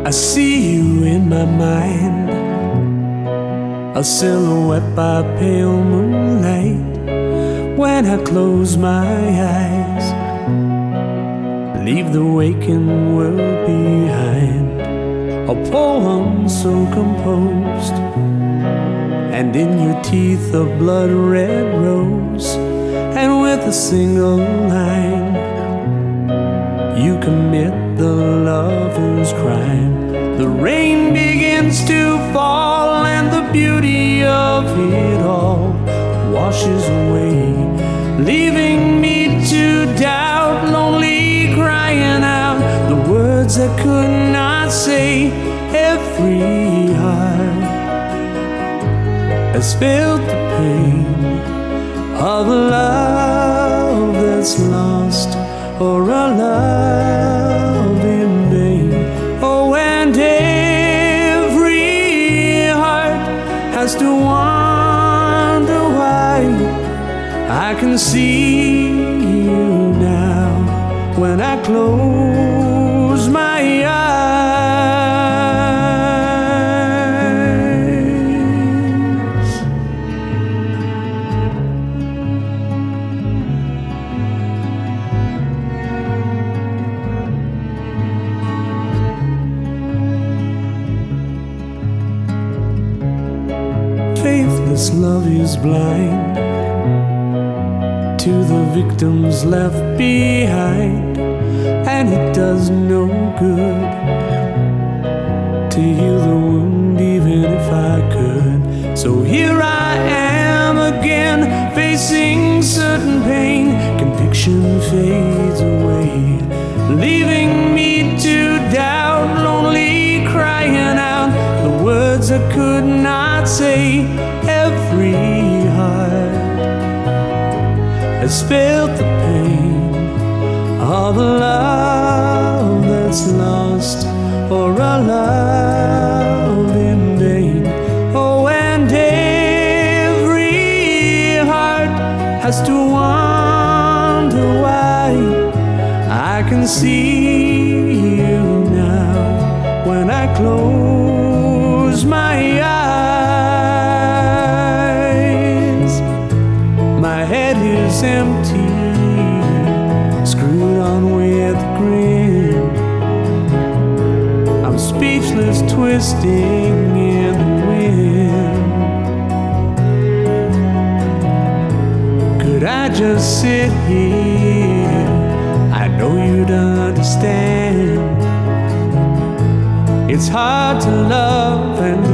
I see you in my mind, a silhouette by pale moonlight. When I close my eyes, leave the waking world behind. A poem so composed, and in your teeth a blood-red rose. And with a single line, you commit the lover's crime. The rain begins to fall, and the beauty of it all washes away, leaving me to doubt, lonely, crying out the words I could not say. Every heart has felt the pain of a love that's lost, or a love in vain. Oh, and every heart has to wonder why. I can see you now when I close my eyes. Faithless love is blind to the victims left behind, and it does no good to heal the wound even if I could. So here I am again, facing certain pain. Conviction fades away, leaving me to doubt, lonely, crying out the words I could not say. Every heart has felt the pain of a love that's lost, or a love in vain. Oh, and every heart has to wonder why. I can see you now when I close my eyes. My head is empty, screwed on with a grin. I'm speechless, twisting in the wind. Could I just sit here? I know you'd understand. It's hard to love and